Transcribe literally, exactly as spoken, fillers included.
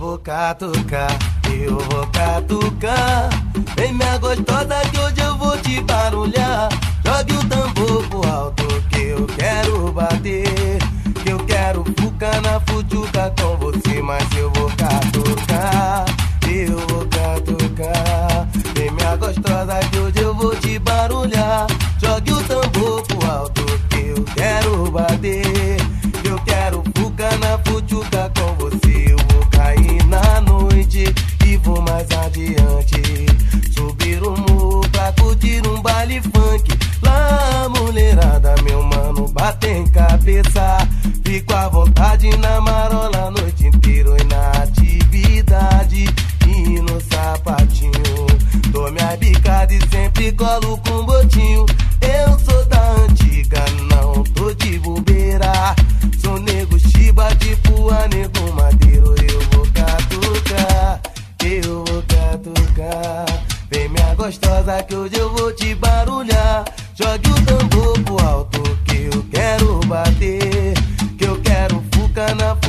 vou catucar, eu vou catucar. Vem minha gostosa que hoje eu vou te barulhar. Jogue o tambor pro alto que eu quero bater. Que eu quero fucar na futuca com você, mas eu vou catucar, eu vou catucar. Vem minha gostosa que hoje eu vou te barulhar. Jogue o tambor pro alto que eu quero bater. Que eu quero fucar na futuca com você. Eu vou cair na noite e vou mais adiante. Subir o morro pra curtir um baile funk. Lá mulherada, meu mano, batem cabeça. Fico à vontade na marola a noite inteira e na atividade e no sapatinho. Dou minha bicada e sempre colo com botinho. Eu sou da antiga, não tô de bobeira. Sou nego chiba tipo a nego madeiro. Eu vou catucar, eu vou catucar. Vem minha gostosa que hoje eu vou te barulhar. Jogue o tambor pro alto que eu quero bater. Que eu quero fucar na